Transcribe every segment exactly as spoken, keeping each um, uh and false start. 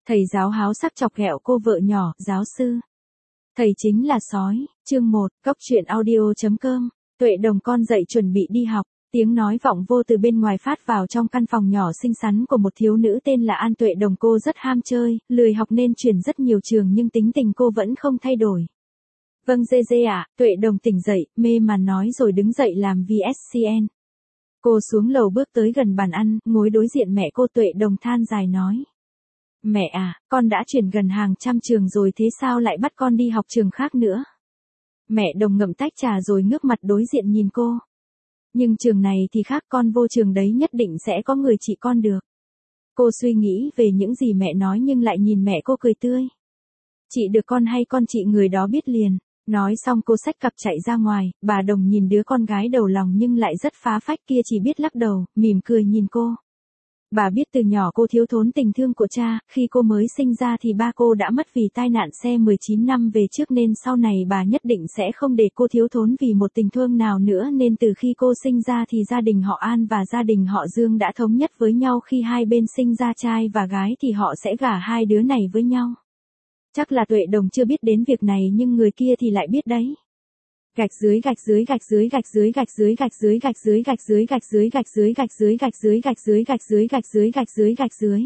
Thầy giáo háo sắc chọc ghẹo cô vợ nhỏ, giáo sư. Thầy chính là sói, chương một, cóc truyện audio.com. Tuệ Đồng con dậy chuẩn bị đi học, tiếng nói vọng vô từ bên ngoài phát vào trong căn phòng nhỏ xinh xắn của một thiếu nữ tên là An. Tuệ Đồng cô rất ham chơi, lười học nên chuyển rất nhiều trường nhưng tính tình cô vẫn không thay đổi. Vâng dê dê ạ, Tuệ Đồng tỉnh dậy, mê man nói rồi đứng dậy làm vê ét xê en. Cô xuống lầu bước tới gần bàn ăn, ngồi đối diện mẹ cô. Tuệ Đồng than dài nói. Mẹ à, con đã chuyển gần hàng trăm trường rồi thế sao lại bắt con đi học trường khác nữa? Mẹ Đồng ngậm tách trà rồi ngước mặt đối diện nhìn cô. Nhưng trường này thì khác, con vô trường đấy nhất định sẽ có người trị con được. Cô suy nghĩ về những gì mẹ nói nhưng lại nhìn mẹ cô cười tươi. Chị được con hay con chị người đó biết liền. Nói xong cô xách cặp chạy ra ngoài, bà Đồng nhìn đứa con gái đầu lòng nhưng lại rất phá phách kia chỉ biết lắc đầu, mỉm cười nhìn cô. Bà biết từ nhỏ cô thiếu thốn tình thương của cha, khi cô mới sinh ra thì ba cô đã mất vì tai nạn xe mười chín năm về trước nên sau này bà nhất định sẽ không để cô thiếu thốn vì một tình thương nào nữa nên từ khi cô sinh ra thì gia đình họ An và gia đình họ Dương đã thống nhất với nhau khi hai bên sinh ra trai và gái thì họ sẽ gả hai đứa này với nhau. Chắc là Tuệ Đồng chưa biết đến việc này nhưng người kia thì lại biết đấy. Gạch dưới gạch dưới gạch dưới gạch dưới gạch dưới gạch dưới gạch dưới gạch dưới gạch dưới gạch dưới gạch dưới gạch dưới gạch dưới gạch dưới gạch dưới gạch dưới gạch dưới.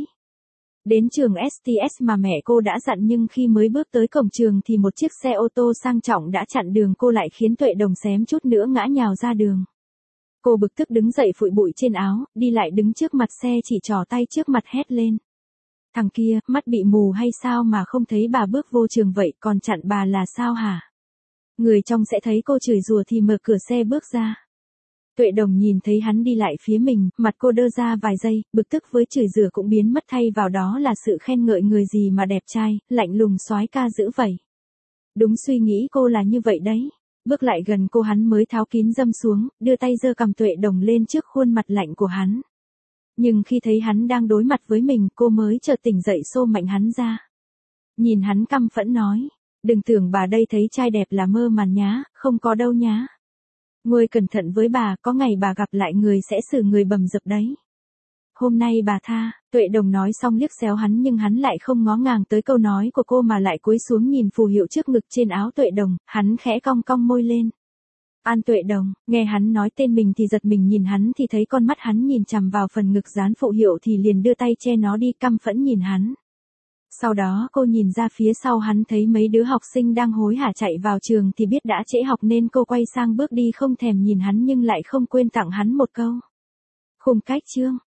Đến trường ét tê ét mà mẹ cô đã dặn nhưng khi mới bước tới cổng trường thì một chiếc xe ô tô sang trọng đã chặn đường cô lại khiến Tuệ Đồng xém chút nữa ngã nhào ra đường. Cô bực tức đứng dậy phủi bụi trên áo, đi lại đứng trước mặt xe chỉ trỏ tay trước mặt hét lên. Thằng kia, mắt bị mù hay sao mà không thấy bà bước vô trường vậy, còn chặn bà là sao hả? Người trong sẽ thấy cô chửi rủa thì mở cửa xe bước ra. Tuệ Đồng nhìn thấy hắn đi lại phía mình, mặt cô đơ ra vài giây, bực tức với chửi rủa cũng biến mất thay vào đó là sự khen ngợi người gì mà đẹp trai, lạnh lùng soái ca dữ vậy. Đúng suy nghĩ cô là như vậy đấy. Bước lại gần cô hắn mới tháo kín dâm xuống, đưa tay giơ cầm Tuệ Đồng lên trước khuôn mặt lạnh của hắn. Nhưng khi thấy hắn đang đối mặt với mình cô mới chợt tỉnh dậy xô mạnh hắn ra. Nhìn hắn căm phẫn nói. Đừng tưởng bà đây thấy trai đẹp là mơ màng nhá, không có đâu nhá. Ngồi cẩn thận với bà, có ngày bà gặp lại người sẽ xử người bầm dập đấy. Hôm nay bà tha, Tuệ Đồng nói xong liếc xéo hắn nhưng hắn lại không ngó ngàng tới câu nói của cô mà lại cúi xuống nhìn phù hiệu trước ngực trên áo Tuệ Đồng, hắn khẽ cong cong môi lên. An. Tuệ Đồng, nghe hắn nói tên mình thì giật mình nhìn hắn thì thấy con mắt hắn nhìn chằm vào phần ngực dán phù hiệu thì liền đưa tay che nó đi căm phẫn nhìn hắn. Sau đó cô nhìn ra phía sau hắn thấy mấy đứa học sinh đang hối hả chạy vào trường thì biết đã trễ học nên cô quay sang bước đi không thèm nhìn hắn nhưng lại không quên tặng hắn một câu. Khung cách chương.